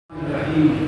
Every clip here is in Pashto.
الرحيم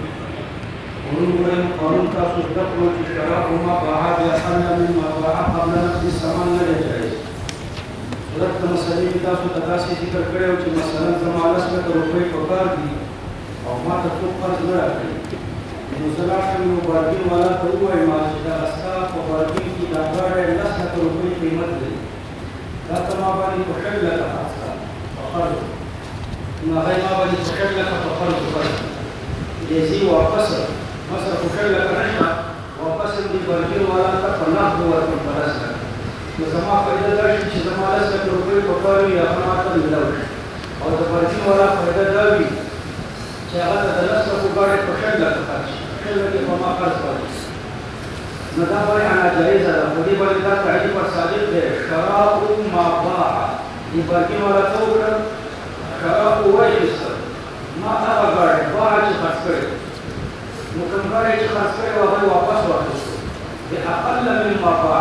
قانون تاسو زده کړو چې شراب وما باع بأقل مما باع قبل نقد الثمن نه دی جایز. صورت د مسلې کې تاسو ته داسې ذکر کړی و چې مثلا زما 10,000 روپۍ پکار دي او ما ته څوک قرض نه راکوي، نو زه لاړ شم یو بارګین والا ته ووایم چې دا ستا په بارګین کې دا ګاډی 10,000 روپۍ قیمت لري، دا ته ما باندې په 6,00,000 په قرض نو هغه ما باندې په 6,00,000 په قرض وکړ جیسی واپس مثلا خوشل لکه نشته واپس دې بارګین والا ته په نقد ورکړم په 10,00,000 نو زما فایده دا شي چې زما 10,00,000 روپۍ پکار وي هغه ما ته میلاو شي او د بارګین والا فایده دا وي چې هغه ته د 10,000 ګاډی په 6,00,000 پاتې شي، 6,00,000 کې په ما قرض پاتې شي. نو دا بیع ناجایزه ده، په دې باندې دا تعریف پر صادق دی. شراء ما باع دې بارګین والا څه وکړل؟ شراء وایسته ما هغه ګاډی باع چې خرڅ کړی نو کوم ګاډی چې خرڅ کړی و هغه واپس واخیستو بأقل مما باع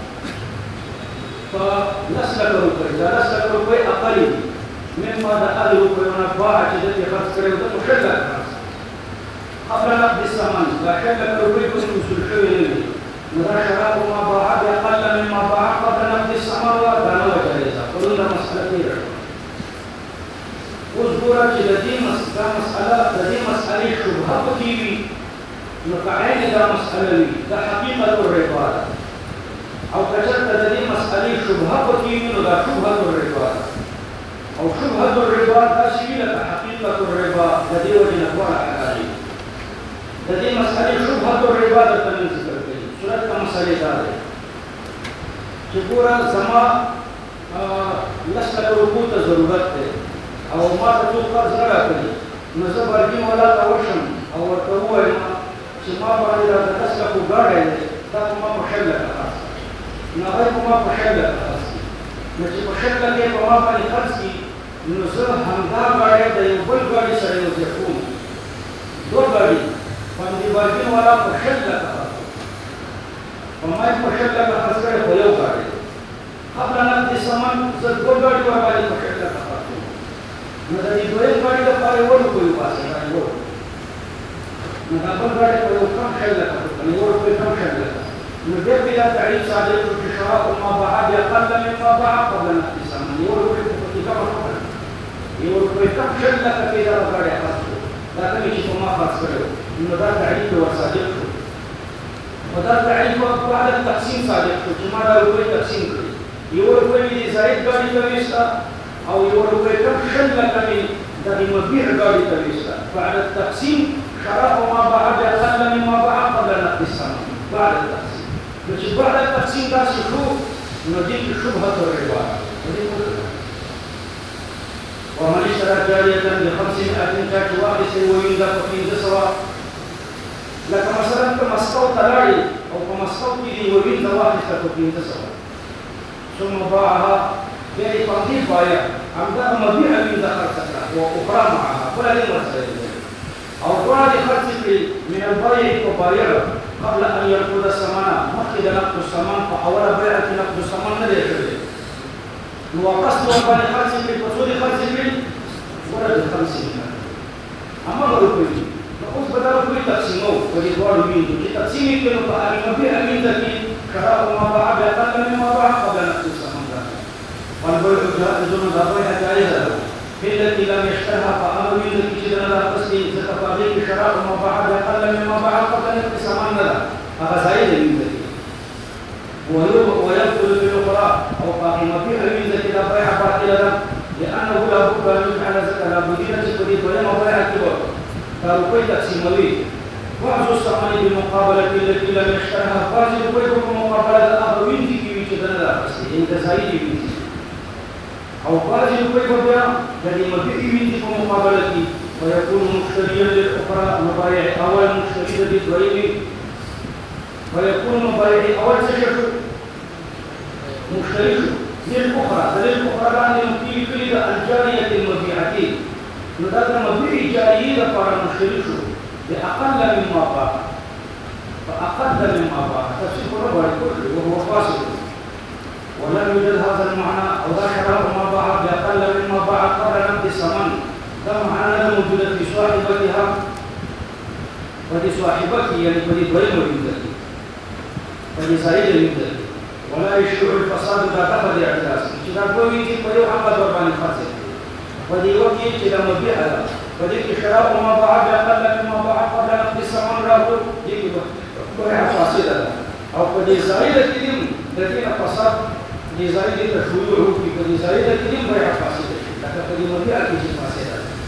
په 10,00,000 روپۍ، دا 10,00,000 روپۍ اقل دي مما د هغې روپیو نه باع چې ده یې خرڅ کړی و ده په 6,00,000 خرڅ قبل نقد الثمن، دا 6,00,000 روپۍ پسې وصول شوې نه وي، نو دا شراب ما باع بأقل مما باع قبل نقد الثمن وه دا نه وه جایزه. پرون دا مسله تېره شوه. اوس ګوره چې د دې مسئلې شبهه پکې وي نو که عین دا مسئله وي دا حقیقت الربا ده، او که چېرته د دې مسئلې شبهه پکې وي نو دا شبهة الربا ده، او شبهة الربا داسې وي لکه حقیقت الربا، د دې وجې نه دواړه حلال دي. د دې مسئلې شبهة الربا درته نن ذکر کوي. صورت د مسئلې دا دی چې ګوره زما 10,00,000 روپو ته ضرورت دی او ما ته څوک قرض نه راکوي، نو زه بارګین والا ته ورشم او ورته ووایم چې ما باندې دا د 10,00,000 ګاډی دی دا په ما په 6,00,000 خرڅ کړي، نو هغه په ما په 6,00,000 خرڅ کړي، نو چې په 6,00,000 یې په ما باندې خرڅ کړي نو زه همدا ګاډی د یو بل ګاډي سره یو ځای کوم، دوه ګاډي باندې بارګین والا په 6,00,000 خرڅ کړي، په ما یې په 6,00,000 خرڅ کړی خو یو ګاډی قبل نقد الثمن زه دوه ګاډي ورباندې په 6,00,000 خرڅ کړم، نو د دې دویم ګاډي لپاره یې ورکوي وباسي نو دا بل ګاډی په یو کم 6,00,000 باندې ورکوي کم 6,00,000 نو بیا پرې دا تعریف صادق کړو چې شراء ما باع بأقل مما باع قبل نقد الثمن، یې ورکوي په پکې کمه خبره، یې ورکوي کم 6,00,000 کې دغه ګاډی خرڅ کړو، دا کومې چې په ما خرڅ کړی نو دا تعریف یې ورصادق کړو، او دا تعریف بعد التقسیم صادق کړو چې ما دا روپۍ تقسیم کړي، یې ورکوي دې زاید ګاډي ته ویسته او یو روپۍ کم 6,00,000 کې دغې مبيع ګاډي ته ویسته. بعد التقسیم شراء ما باع بأقل مما باع قبل نقد الثمن بعد التقسیم، نو چې بعد التقسیم داسې شو نو دې کې شبهة الربا ده. ومن اشترى جاریة ب500 چا چې واخیستې ووینده په 500 لکه مثلا ته مسکو ته لاړې او په مسکو کې دې ووینده واخیسته په 500 ثم باعها بیا یې په همدې بایع همدغه مبيع وینده خرڅه کړه واخرى معها بله دې مسله دی او دواړه دې خرڅې کړي من البایع په بایع قبل ان ينقض ثمنه، مخکې د نقد الثمن په اوله بیعه کې نقد الثمن نه دی کړی، نو واپس دې ورباندې خرڅې کړي، په څو دې خرڅې کړي؟ ګوره د 50 هماغه روپۍ دي. نو اوس به دا روپۍ تقسیموو په دې دواړو ویندو چې تقسیم یې کړي نو په هغې مبيع وینده کې شراء ما باع بأقل مما باع قبل نقد الثمن راغلی. والبيع جائز دا بیع جایزه ده في التي لم يشتهى فأمر وینده کې چې دنه راخیستې ځکه په هغې کې شراء ما باع بأقل مما باع قبل نقد الثمن نه ده، هغه زایده وینده کې ويبطل بالأخرى او په هغې مبيع وینده کې دا بیع باطله ده لأنه لا بد أن يفعل ذکر لابدي نه چې په دې دویمه بیعه کې به دا روپۍ تقسیموي. بعض الثمن بالمقابلة التي لم يشتهى، بعضې روپۍ به په مقابله د هغه ویندې کې وي چې دنه راخیستې یعنې د زایدې ویندې، او بعضې روپۍ به بیا د دې مبيعې ویندې په مقابله کې ويكون مشتريا للأخرى، مبایع اول مشتري د دې دویمې ويكون مبایع اول څه شو؟ مشتري شو للأخرى، د للأخرى باندې مفتی لیکلي د الجاریة المبيعة، نو دا د مبيع جاریې لپاره مشتري شو بأقل مما باع، فأقل مما باع تفسیر نه غواړي کړی وهو فاسد، ولم يوجد هذا المعنى او دا شراء ما باع بأقل مما باع قبل نقد الثمن، دا معنى نه موجوده في صاحبتها ودي صاحبتي يعني ودي دوين ويمدل ودي زائد ويمدل ولا يشرع الفساد ذا تفض اعتراض كذا قوي تي قيو حق ضربان الفاسد ودي وكي كذا مبيع هذا ودي شراء ما بعد أقل مما بعد قبل نقد السماء راهو دي بيع فاسد أو ودي زائد كذا الذين فساد دي زائد تشويه في ودي زائد كذا بيع فاسد لكن ودي مبيع كذا فاسد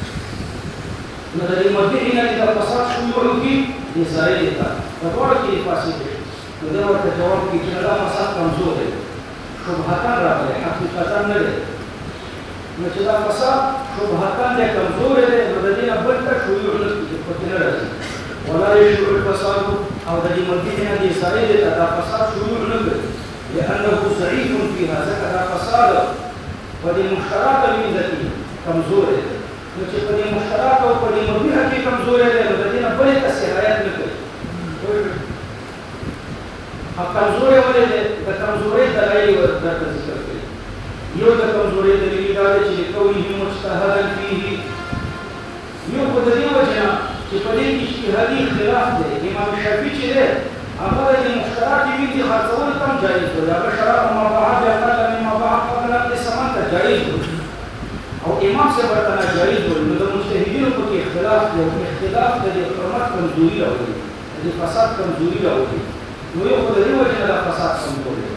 نظر مبيعنا إذا فساد شويه في دي زائد فدور كذا فاسد وده ورته جواب کې چې دا فساد کمزور دی شبهتان راغلي حقیقتان نه دی نو چې دا فساد شبهتان دی کمزور دی نو د دې نه بل څه شویو نه کېږي پکې نه راځي ولا يشرع الفساد او د دې مدینه دي سړی دی دا فساد شویو نه دی لأنه ضعيف فيها ذكر فساد ودي مشترك الميزة کمزور دی نو چې په دې مشترک او په دې مدینه کې کمزور دی نو د دې نه بل څه شکایت نه کوي کمزوري ولې د کمزوري دلایل ورته ذکر کړي یو د کمزوري دلیل دا دی چې کونه مجتهدا فيه یو په دې وجه چې په دې کې اجتهادي خلاف دی امام شافعي چې دی هغه د مشترک دي خاصول کم جایز دی هغه شرع ما بعد اقل مما بعد قبل السماء جایز دی او امام سے ورته جایز دی نو د مجتهدینو په کې اختلاف دی اختلاف د حرمت کمزوري راوړي د فساد کمزوري راوړي نو یو په دې وجه دا فساد کمزور دی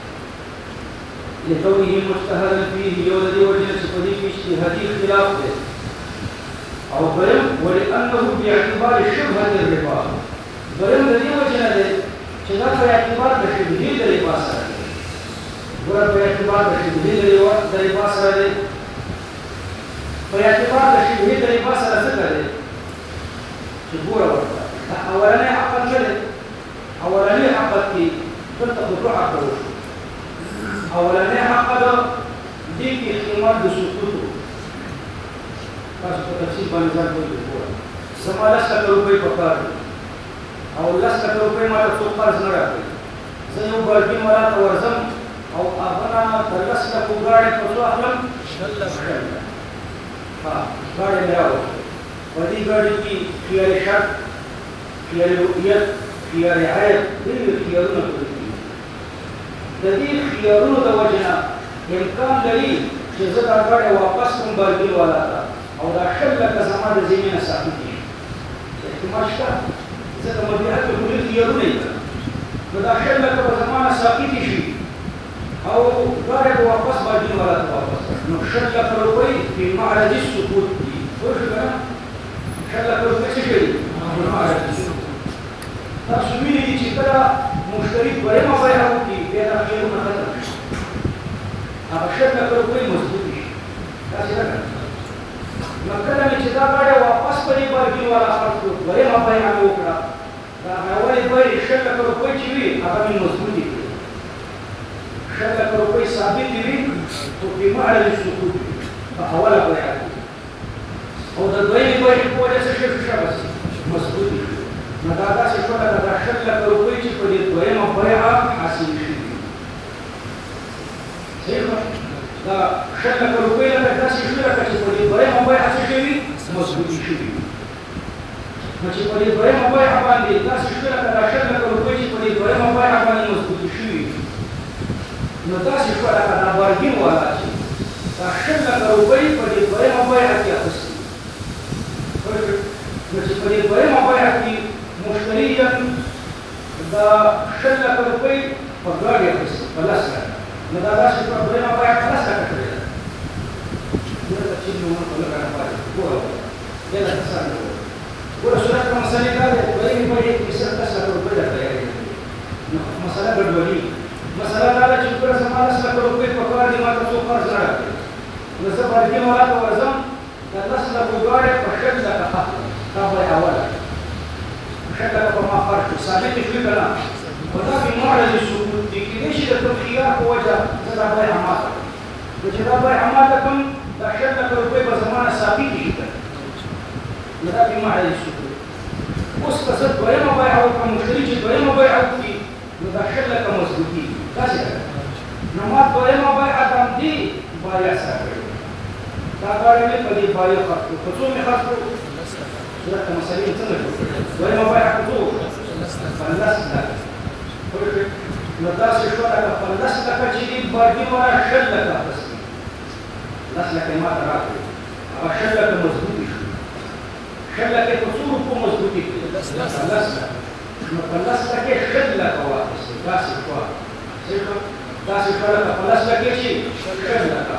لکونه مجتهدا فيه یو د دې وجه چې په دې کې اجتهادي خلاف دی او بل ولانه باعتبار شبهه الربا بل د دې وجه نه چې دا په اعتبار د شبهه د ربا سره دی ګور په اعتبار د شبهه د ربا سره دی په اعتبار د شبهه د ربا سره څه کوي چې ګور ورته اولنې عقل نه اولاني حق کې دلته په دوه حق وشو اولاني حق دا دې کې احتمال د سقوط تاسو په تفصیل باندې ځان کوئ سماله 100 روپۍ په کار او 100 روپۍ ما ته څو قرض نه راکړي زه یو بالکل مراته ورځم او هغه تر 100 کو غاړې په څو اخلم ها غاړې نه راوړم په دې غاړې کې خیال شرط خیال رؤیت خيار عيب دې خيارونه کوي د دې خيارونو د وجنه امکان لري چې زه دا غاړه واپس کوم بلګي والا او دا شله که زما د زمينه ساتي احتمال شته زه د مبيعات په کلی خيارونه یې نو دا شله که زما ساتي شي او غاړه واپس بلګي والا واپس نو شله په روي په معرض السقوط دي ورته شله په روي څه کوي معرض تاسو وینئ چې کله مشتری دویمه بیعه وکړي بیا دا خیارونه ختم شي هغه شرط په روپۍ مضبوط شي داسې نه کوي نو کله مې چې دا ګاډی واپس په دې بارګین والا خرڅ کړو دویمه بیعه مې وکړه دا اولې بیعې شرط په روپۍ چې وي هغه مې مضبوطې کړې شرط په روپۍ ثابتې وي خو په معرض السقوط وي په اوله بیعه کې او د دویمې بیعې په وجه څه شي مضبوطې شي نو دا داسې شوه لکه دا 100 روپۍ چې په دې دویمه بیعه حاصل شوي صحیح ده دا 100 روپۍ لکه داسې شوه لکه چې په دې دویمه بیعه څه شوي مضبوطې شوي نو چې په دې دویمه بیعه باندې داسې شوه لکه دا 100 روپۍ چې په دې دویمه بیعه باندې مضبوطې شوي نو داسې شوه لکه دا بارګین والا چې دا 100 روپۍ په دې دویمه بیعه کې اخیستي نو چې په دې دویمه بیعه کې مشتريا دا 100 روپۍ په ګاډي اخیستي په لاس راځي نو دا داسې په دویمه بیعه په لاس راکړي دا چې نو په لګا راځي ګوره دا څنګه ګوره صورت په مسلې دا دی دویمه بیعه کې 100 روپۍ راځي نو مسله ګډوډي مسله دا ده چې ګوره زما 100 روپۍ په کار دي ما ته څو قرض نه راکړي نو زه باندې مولا ته ورځم دا 100 ګاډي په 100 دا به اوله شكل ما فرق ثابت شوي كلام وده في معرض السقوط دي ليش ده خيار په وجه زدا بيع عماله وجدا بيع عماله كم دا شكل روپۍ په زمانه ثابت شي ده في معرض السقوط اوس که زه دویمه بیعه وکړم مشتري چې دویمه بیعه وکړي نو دا شکله که مضبوطي داسې ده نو ما دویمه بیعه د همدې بایع سره کړې دا ګاډی مې په دې بایع خرڅ کړو په څو مې خرڅ کړو صورت مسلیم څنګه جوړ کړي دویمه بیعه څو 50 لکه نو تاسو شو لکه 50 لکه چې دې باقي ولا 10 لکه بس 10 لکه ما ته راکړي هغه 10 لکه مضبوطي شو 10 لکه په څو په مضبوطي کې 10 لکه نو 50 لکه 10 لکه واپس تاسو شو تاسو شو لکه 50 لکه چې 10 لکه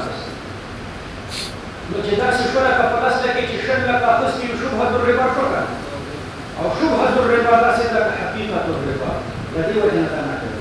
نو چې تاسو شو لکه 50 لکه چې 10 لکه تاسو یې شبهه الربا شو او شبهه الربا تاسو لکه حقیقت الربا د دې وجه نه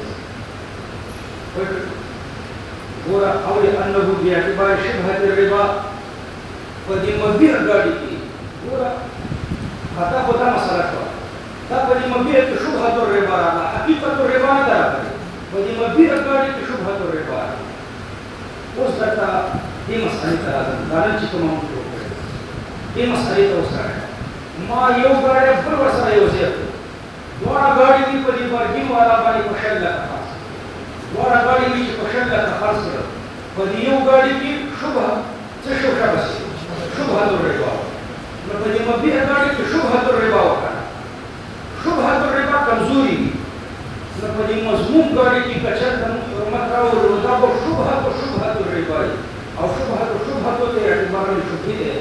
ګوره او انه باعتبار شبهه الربا په دې مبيع غاړي کې ګوره خطا خطا مسله شو دا په دې مبيع کې شبهه الربا راغله حقیقت الربا نه راغله په دې مبيع غاړي کې شبهه الربا اوس دا دې مسلې ته راځم دا چې کوم موضوع ده دې مسلې ته وسره ما یو غاړي پر وسره یو ځای دوه غاړي په دې ورګي والا باندې خوشاله ده دوه غاړي چې خوشاله ده خاص کړو په دې یو غاړي کې شبهه څه شبهه بس شبهه الربا نو په دې مبيع غاړي کې شبهه الربا وکړه شبهه الربا کمزوري نو په دې مضمون غاړي کې کچر د حرمت راوړو دا به شبهه الربا او شبهه ته اعتبار نه شوې ده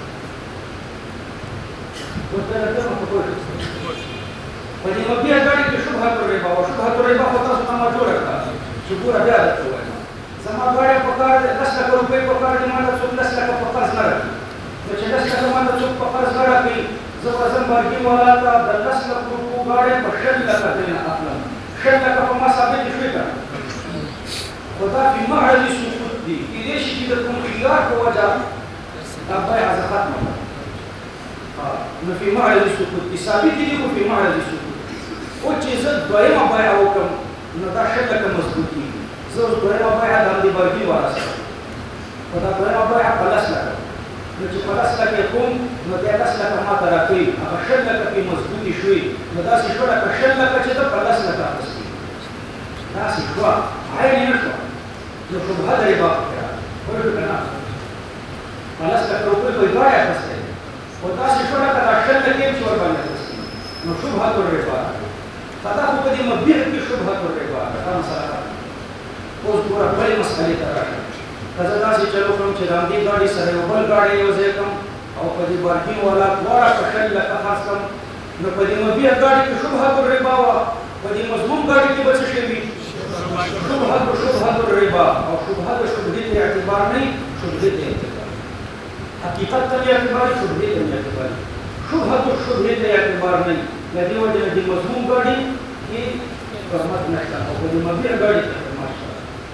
وته ته په کومه په دې مبيع غاړي کې شبهه الربا او شبهه الربا په تاسو ته ما جوړه کړه چې ګوره بیا درته وایم زما غاړي په کار 10 لک روپۍ په کار دې ماته څوک 10 لک په قرض نه راکړي نو چې 10 لک ماته څوک په قرض نه راکړي زه به ځم بانکي والا ته د 10 لک روپو غاړي په 10 لک ترېنه اخلم 10 لک په ما ثابتې شوې که خو دا په معرض سقوط دي کېدای شي چې د کوم خیار په وجه دا بیعه زه ختمه کړم نو په معرض سقوط دي ثابتې دي خو په معرض سقوط او چې زه دویمه بیعه وکړم نو دا 10 لکه مضبوط کېږي زه اوس دویمه بیعه د همدې بانکي والا سره خو دا دویمه بیعه په 10 لکه نو چې په 10 لکه کوم نو بیا 10 لکه ما ته راکوي هغه 10 لکه پرې مضبوطې شوې نو داسې شوه لکه 10 لکه چې ته په 10 لکه اخیستې داسې شوه عین نه شوه نو شبهه د ربا پکې راغله پوهېږو که نه 50 لکه روپۍ په غاړې اخیستی خو داسې شوه لکه دا 10 لکې چې ورباندې اخیستې نو شبهه الربا دا خو په دې مبيع کې شبهه الربا دا مسله ده اوس ګوره بلې مسئلې ته راشم که زه داسې چلو کړم چې د همدې ګاډي سره یو بل ګاډی یو ځای کړم او په دې پارکینګ والا دواړه په 10 لکه خرڅ کړم نو په دې مبيع ګاډي کې شبهه الربا وه په دې مضمون ګاډي کې به څه شوي شبهه الربا او شبهه د شبهې ته اعتبار نه شبهې ته اعتبار حقیقت ته اعتبار شبهې ته اعتبار شبهه الشبهې ته اعتبار نه د دې وجه نه د مضمون ګاډي کې حرمت نشته او په دې مبيع ګاډي کې حرمت شته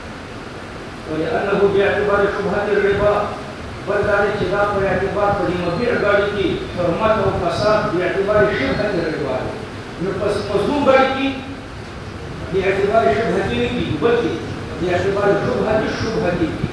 ولأنه باعتبار شبهة الربا بل دا چې دا په اعتبار په دې مبيع ګاډي کې حرمت او فساد باعتبار شبهة الربا نو پس مضمون ګاډي کې باعتبار شبهة نه کېږي بلکې باعتبار شبهة الشبهة کېږي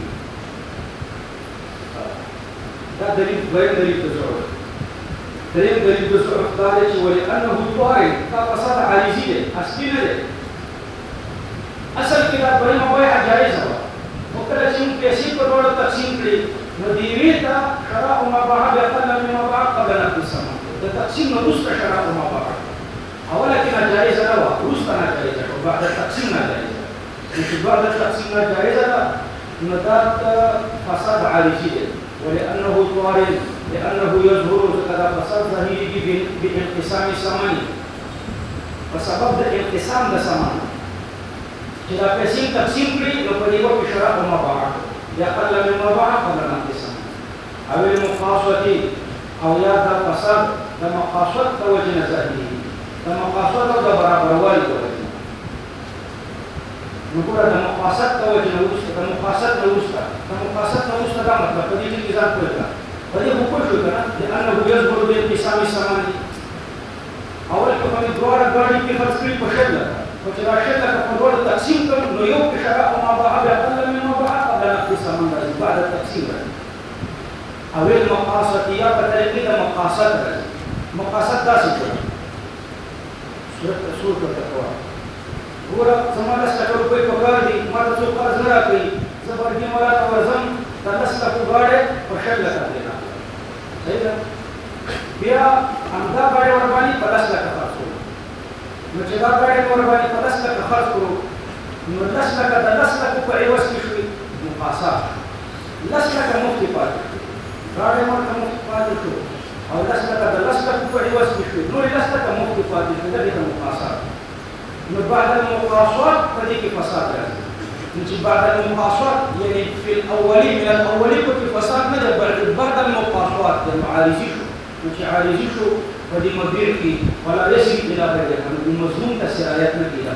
دا دلیل دویم دلیل د ضرورت دریم دلیل د ضرورت دا دی چې ولأنه طارئ دا فساد عارضي دی اصلي نه دی اصل کې دا دویمه بیعه جایزه وه خو کله چې موږ پیسې په ډول تقسیم کړې نو د یوې ته شراء ما باع بأقل مما باع قبل نقد الثمن د تقسیم نه وروسته شراء ما باع اوله کې ناجایزه نه وه وروسته ناجایزه شوه بعد التقسیم ناجایزه نو چې بعد التقسیم ناجایزه ده نو دا فساد عارضي دی ولأنه طارئ لأنه يظهر كذا فساد ظاهري بانقسام ثمن فسبب د انقسام د ثمن چې دا پیسې تقسیم کړي نو په دې وخت کې شراء ما باع بأقل مما باع قبل نقد الثمن او المقاصة او یا دا فساد د مقاصد د وجه نه ظاهري د مقاصد او د برابروالي د وجه نه نو ګوره د مقاصد د وجه نه وروسته د مقاصد نه وروسته دا مطلب په دې کې ځان پوه کړه په دې خو پوه شو که نه لأنه يظهر بانقسام ثمن اول کې خو مې دواړه ګاډي کې خرڅ کړي په 10 لکه خو چې دا 10 لکه په دواړو تقسیم کړم نو یو کې شراء ما باع بأقل مما باع قبل نقد الثمن راځي بعد التقسیم راځي او المقاصد یا په طریقې د مقاصد راځي مقاصد داسې کړه صورت رسول ته تقوا ګوره زما 10 لکه روپۍ په کار دي ما ته څوک قرض نه راکوي زه بانکي والا ته ورځم دا 10 لکه ګاډی په 10 لکه ترېنه صحیح ده بیا همدا ګاډي ورباندې 10 لکه خرڅ کړو نو چې دا ګاډي ورباندې 10 لکه خرڅ کړو نو 10 لکه د 10 لکه په عوض کې شوي مقاصات 10 لکه مفتي پاتې شو ګاډي ورته مفتي پاتې شو او 10 لکه د 10 لکه په عوض کې شوي نو 10 لکه مفتي پاتې شو دغه د مقاصات نو بعد المقاصات په دې کې فساد راځي چې بعد المقاصات يعني في الاولي من الاولي كنت فساد نه بعد المقاصات د معارضي شو چې عارضي شو په دې مبيع کې ولا يسي الى غيرها نو مضمون تسرایت نه کیږي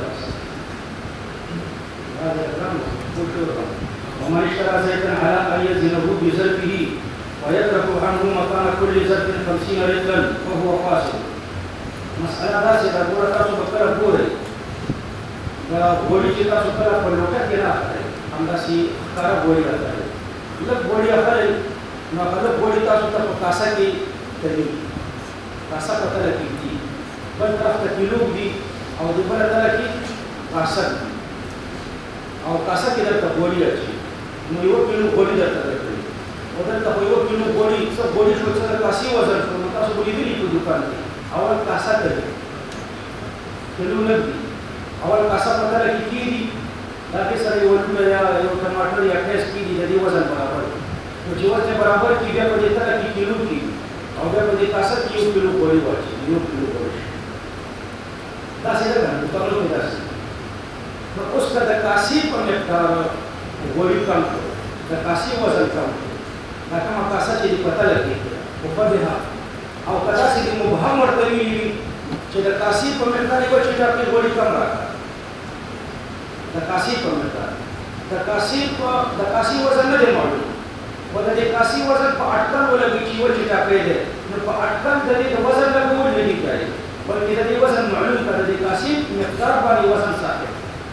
هذا الكلام ومن اشترى زيتا على ان يزنه بزرفه ويترك عنه مكان كل زرف 50 رجلا فهو فاسد مسألة داسې دا ګوره تاسو به کله ګورئ دا غوړي چې تاسو کله په لوټه کې نه اخلئ همداسې ښکاره غوړي راځي لږ غوړي اخلئ نو هغه لږ غوړي تاسو ته په کاسه کې تلي کاسه په تله کې دي بل طرف ته کیلو دي او د بله تله کې کاسه او کاسه کې درته غوړي اچي نو 1 کیلو غوړي درته درکړي او دلته په 1 کیلو غوړي څه غوړي شو چې د کاسې وزن شو نو تاسو به لیدلي په دوکان کې اول کاسه کوي کیلو نه دي اول کاسه په تله کې کېږي دا کې سره یو لومړی یا یو ټماټر یا پیاز کېږي د دې وزن برابر نو چې وزن برابر کېږي بیا په دې تله کې کیلو کېږي او بیا په دې کاسه کې 1 کیلو غوړي واچي 1 کیلو غوړي داسې ده که نه دوکانونو کې داسې نو اوس که د کاسې په مقدار غوړي کم کړو د کاسې وزن کم کړو دا کومه کاسه چې په تله کې وفدها او که داسې د مبهم ورته ویلي چې د کاسې په مقدار یې وچې ټاپې غوړي کم راکړه د کاسې په مقدار د کاسې وزن نه دی معلوم و د دې کاسې وزن په اټکل ولګي چې وچې ټاپې دی نو په اټکل د دې د وزن لګول نه دي کاري بلکې د دې وزن معلوم کړه د دې کاسې مقدار باندې وزن ثابت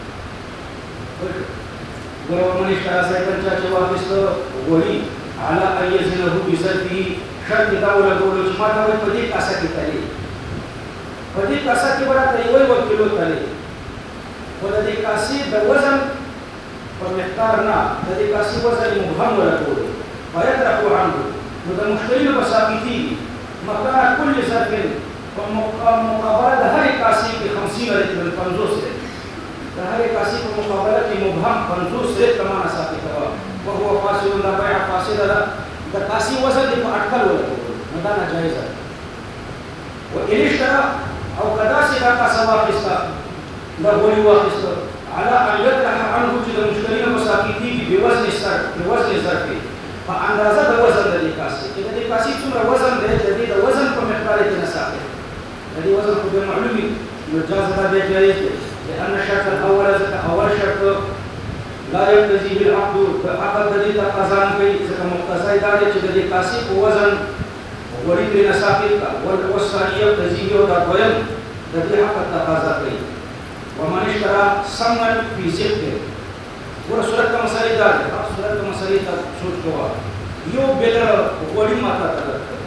ګوره من اشترى زيتا چا چې واخیسته غوړي على ان يزنه بزرفه شرط دا ولګولو چې ما ته وایي په دې کاسه کې تللی په دې کاسه کې به راته 1 کیلو تللی خو د دې کاسې د وزن په مقدار نه د دې کاسې وزن یې مبهم ولګولو فیترک عنه نو د مشتري نه به ثابتېږي مکان کل ظرف په مقابله د هرې کاسې کې 50 رطل 50 رطل د هرې کاسې په مقابله کې مبهم 50 رطل معنا ثابته وه وهو فاسد دا بیع فاسده ده د کاسې وزن یې په اټکل ولګولو نو دا ناجایزه ده وان اشترى او که داسې دا کاسه واخیسته دا غوړي واخیسته على ان يطرح عنه چې د مشتري نه به ثابتېږي بوزن ظرفې په اندازه د وزن د دې کاسې چې د دې کاسې څومره وزن دی د دې د وزن په مقدار یې نه ثابت د دې وزن خو بیا معلوم وي نو جاز دا بیا جایز دی لأن الشرط الأول ځکه اول شرط لا يقتضي العقد عقد د دې تقاضا نه کوي ځکه مقتضا یې دا دی چې د دې کاسې په وزن غوړي ترې نه ثابت کړه والثاني يقتضي او دا دویم د دې عقد تقاضا کوي ومن اشترى سمنا في زبده ګوره صورت ته مسئلې دا دی صورت ته مسئلې ته سوچ کوه یو بیلر غوړي ما ته درکړه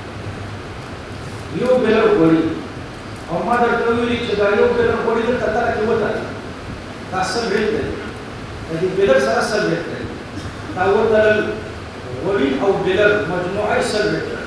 یو بیلر غوړي او ما درته ویلي چې دا یو بیلر غوړي درته تله کې وتړي دا سل ریټ دی د دې بیلر سره سل ریټ دی دا وتړل غوړي او بیلر مجموعه سل ریټ دی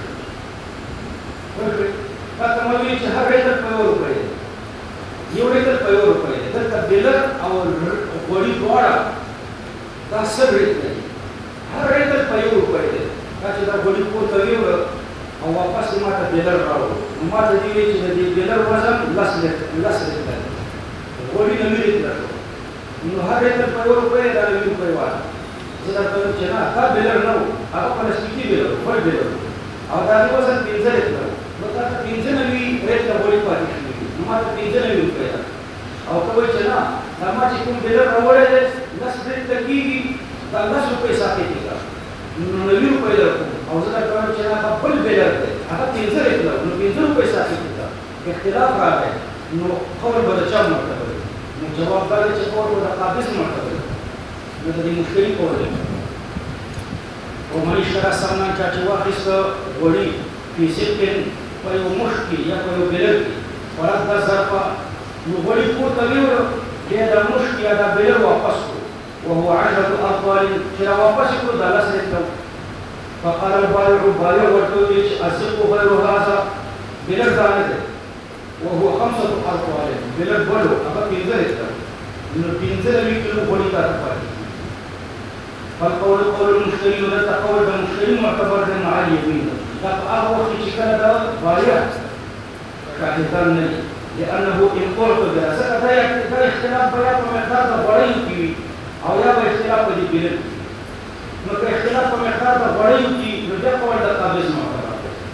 تا ته ما ویلي چې هر ریټر په 1 روپۍ دی یو ریټر په 1 روپۍ دی دلته بیلر او غوړي دواړه دا سل ریټ دی هر ریټر په 1 روپۍ دی دا چې دا غوړي پورته ویوړه او واپس ما ته بیلر راوړو نو ما ته دې ویلي چې د دې بیلر وزن 10 ریټر دی غوړي 9 ریټر نو هر ریټر په 1 روپۍ دا 9 روپۍ وایي زه درته وایم چې نه دا بیلر نه و هغه پلاستیکي بیلر بل بیلر او دا د وزن 15 ریټر نو تا ته 15 نوي ریټر غوړي پاتې شوي نو ما ته 15 روپۍ ده او ته وایي چې نه دا ما چې کوم بیلر راوړی دی 10 ریټر کېږي دا 10 روپۍ ثابتې کړه نو 9 روپۍ درکوم او زه درته وایم چې هغه بل بیلر دی هغه 15 ریټر نو 15 روپۍ ثابتې کړه اختلاف راغی نو قول به د چا مرتبه دی نو جواب دا دی چې قول به د قابض مرتبه دی نو د دې مشتري قول دی ومن اشترى سمنا چا چې واخیسته غوړي فی صدق په یو مشت کې یا په یو بیلر کې ورد ظرف نو غوړي پورته ویوړه بیا دا مشت یا دا بیلر واپس کړو وهو 10 أرطال چې را واپس کړو دا 10 ریټر فقال البائع ورته ویل چې ازق غیر هذا بلد دانه وهو 5 أرقام بلد بلو أبا بينزل إنه بينزل بيكلو بولي تاتفاي فالقول قول المشتري وده قول المشتري معتبر مع اليمين تبقى هو في شكل ده بايع كاهتان نجي لأنه إن قلت بأسك ده اختلاف بيع ومقدار بڑی کی أو يا باختلاف دي بلد نو كاختلاف ومقدار بڑی کی رجع قول ده قابض معتبر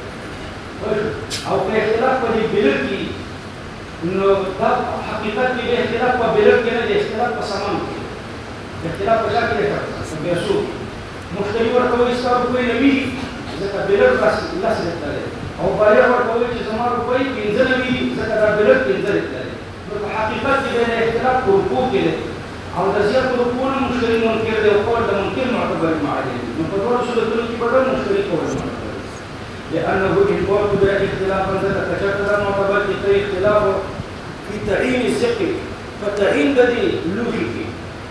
أو كاختلاف دي بلد کی إنه ده حقيقة دي اختلاف بلد كنا دي اختلاف سامان اختلاف بشكل بيسوق مشتري ورکوي ستاسو کوئی نوي ځکه بلد بس لاس لري او بایر ورکوي چې زما روپۍ 15 نوي ځکه دا بلد 15 لري نو په حقیقت کې د اختلاف حقوق کې او د زیات حقوقو مشتري منکر دی او قول د منکر معتبر معادل نو په ټول صورتونو کې بدل مشتري قول معتبر لانه ان قلت بلا اختلاف ذات كشرط معتبر کې اختلاف في تعيين الزق فتعين بدي لوجيكي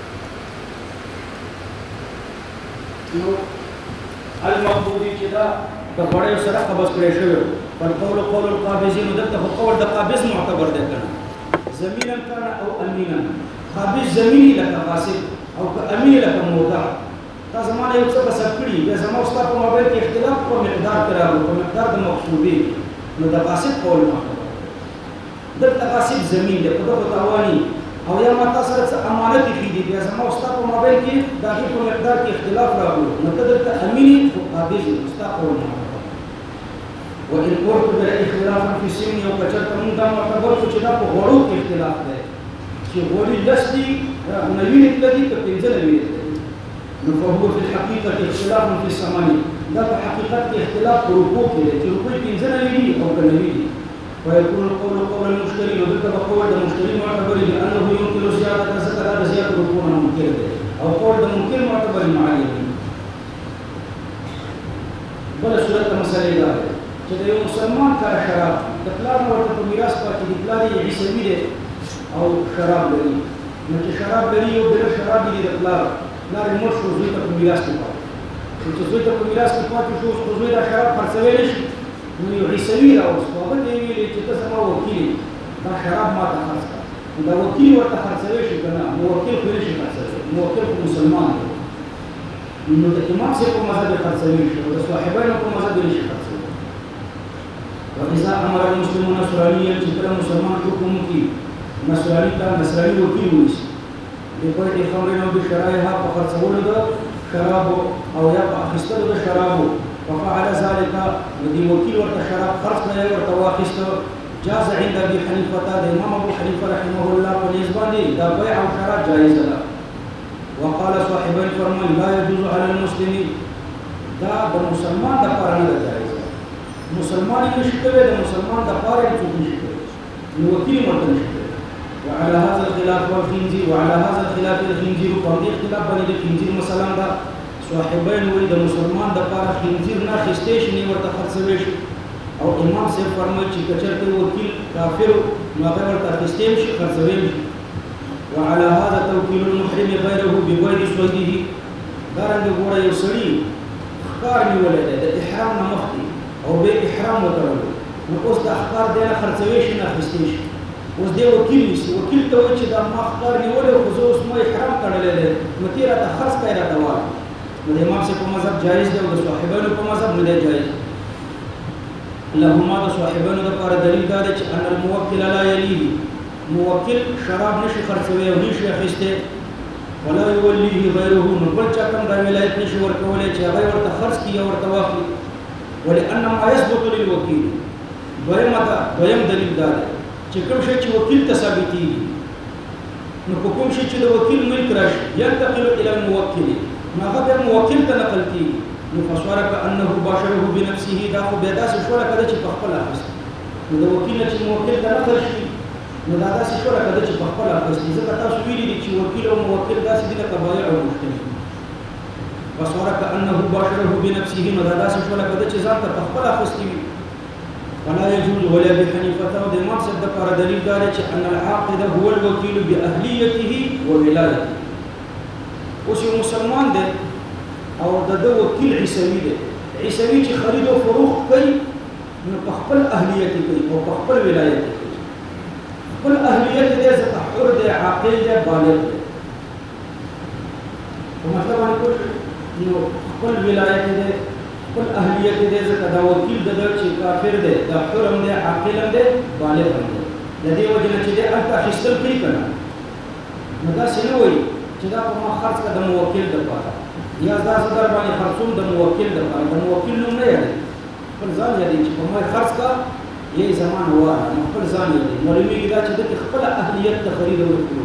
المقبوضي كده د بڑے سره قبض کړی شوی پر قول القابضین دغه قول د قابض معتبر دی کنه زمینا کان او امینا قابض زمینی لکه غاصب او امین لکه مودع دا زمانه یو څه بس کړی د زموږ ستا په موبایل کې اختلاف په مقدار کراو په مقدار د مقصودی نو د غاصب قول معتبر دغه غاصب زمین دی په دغه تاوانی او یا ما تاسو سره امانت کې دي بیا زموږ ستا په موبایل کې د هغې په مقدار کې اختلاف راغلو نو ته دلته امیني خو قابض ستا قول معتبر وإن قلت بلا اختلاف في سن او کچرته موږ دا معتبر کړو چې دا په غوړو کې اختلاف دی چې غوړي لس دي نوي نتله دي که 15 نوي نتله دي نو فهو في الحقيقة اختلاف في الثمن دا په حقیقت کې اختلاف په رکوع کې دی چې رکوع 15 نوي دي او که نوي دي ويكون القول قول المشتري وذكر قول المشتري معتبر لأنه ينكر زيادة ذكر هذا زيادة ركوع منكر أو قول المنكر معتبر مع اليمين بل صورت مسئلة دار چې د یو مسلمان کار شراب د پلار ورته په میراث پاتې دي پلار یې عیسوي دی او شراب لري نو چې شراب لري یو بل شراب دی د پلار یې مړ شو زوی ته په میراث کې پاتې نو چې زوی ته په میراث کې پاتې شو خو زوی دا شراب خرڅوی نه شي نو یو عیسوي راوستو هغه ته یې ویلې چې ته زما وکیل دا شراب ما ته خرڅ کړه نو دا وکیل ورته خرڅوی شي که نه موکل خو نه شي خرڅوی موکل خو مسلمان دی نو د امام صاحب په مذهب یې خرڅوی شي او د صاحبانو په مذهب یې نه شي خرڅوی وإذا أمر المسلمون نصرانيا جكر مسلمان حكم کی نصرانی کا نصرانی وکیل ونیسي بقيد خمرنا بشرائها فقد سهول ده شراب أو يبقى أخستر ده شراب وفعل ذلك ودي وكيل ورت شراب خرج له ورت واخست جاز عند أبي حنيفة ده إمام أبو حنيفة رحمه الله بالنسبة لي ده بيع وشراء جائز له وقال صاحبين فرمان لا يجوز على المسلمين ده بالمسلمان ده قرآن جائز مسلمان نشكله ده مسلمان ده قارئ نشكله الوكيل مرت نشكله وعلى هذا الخلاف والخنزير وعلى هذا الخلاف الخنزير فهذا اختلاف بين الخنزير مثلا ده صاحبين ولد مسلمان ده قارئ خنزير نا خستيشن ورته خرڅويش او امام سے فرمایي چې کچرته وکیل کافر نو هغه ورته خستیم شي خرڅوي وعلى هذا توكيل المحرم غيره بغير صيده دارنګ ګوره یو سړی ښکار نیولې ده د احرام نه مخکې او به احرام وتړلو نو اوس د ښکار دی نه خرڅوي شي نه اخیستی شي اوس دی وکیل نیسي وکیل ته وایي چې دا ما ښکار نیولی خو زه اوس ما احرام تړلی دی نو تی راته خرڅ کړی راته وایه نو د امام صاحب په مذهب جایز دی او د صاحبانو په مذهب نه دی جایز لهما د صاحبانو دپاره دلیل دا دی چې ان الموکل لا یلیه موکل شراب نشي خرڅوي او نشي اخیستی ولا یولیه غیره نو بل چا کوم دا ولایت نشي ورکولی چې هغه ورته خرڅ کړي او ورته واخلي ولأن ما يثبت للوكيل دویم دلیل دا دی چې کوم شی چې وکیل ته ثابتېږي نو په کوم شي چې د وکیل ملک راشي ينتقل إلى الموکل نو هغه بیا موکل ته نقل کېږي نو فصار كأنه باشره بنفسه دا خو بیا داسې شوله که ده چې په خپله اخیستي نو د وکیل نه چې موکل ته نقل شي نو دا داسې شوله که ده چې په خپله اخیستي ځکه تاسو ویلي دي چې وکیل او موکل داسې دي لکه بایع او مشتري فصار كأنه باشره بنفسه نو دا داسې شوله که ده چې ځان ته په خپله اخیستي وي ولا يجوز ولا بحنيفة وده مقصد دكار دليل دار أن العاقد هو الوكيل بأهليته وولايته وسي مسلمان ده أو ده وكيل عيسوي ده عيسوي چې خرید او فروخت کوي نو په خپل اهلیت کوي او په خپل ولایت کوي. خپل اهلیت دې ځکه حر دی، عاقل دی، بالغ دی. په مطلب باندې پوه شئ. نو خپل ولایت دې، خپل اهلیت دې ځکه دا وکیل د چې کافر دی، دا حر هم دی، عاقل هم دی، بالغ هم دی. د دې وجه نه چې دې هلته اخیستل کوي که نه، نو داسې نه وایي چې دا په ما خرڅ کړه د موکل دپاره، یا دا زه در باندې خرڅوم د موکل دپاره. د موکل نوم نه یادوي، خپل ځان یادوي چې په ما خرڅ کړه یې زما نه واخله، نو خپل ځان یادوي. معلومېږي دا چې دلته خپله اهلیت ته خرید ورکړو.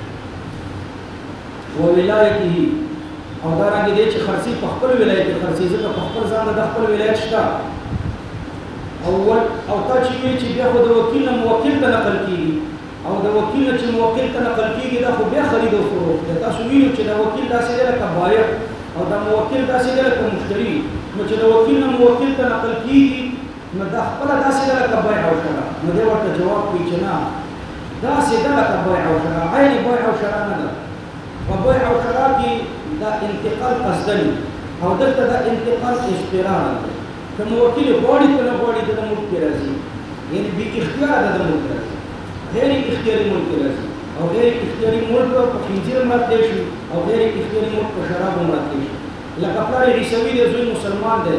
وولایته، او دارنګې دی چې خرڅي په خپل ولایت کې خرڅي، ځکه په خپل ځان د خپل ولایت شته. او تا چې وایي چې بیا خو د وکیل نه موکل ته نقل کېږي، او د وکیل نه چې موکل ته نقل کېږي دا خو بیا خرید او فروخت دی. تاسو وینو چې د وکیل داسې دی لکه بایع، او د موکل داسې دی لکه مشتري. نو چې د وکیل نه موکل ته نقل کېږي نو دا خپله داسې ده لکه بیع او شرا. نو دی ورته جواب کوي چې نه، داسې ده لکه بیع او شرا، عین بیع او شرا نه ده. په بیع او شرا کې دا انتقال قصدني، او دلته دا انتقال اشترارا دی. که موکل غواړي که نه غواړي د ملک کې راځي، یعنې بې اختیاره د ملک راځي، غیر اختیاري ملک کې راځي. او غیر اختیاري ملک په خنزیر هم راتلی شي، او غیر اختیاري ملک په شراب هم راتلی شي. لکه پلار یې عیسوي دی، زوی مسلمان دی،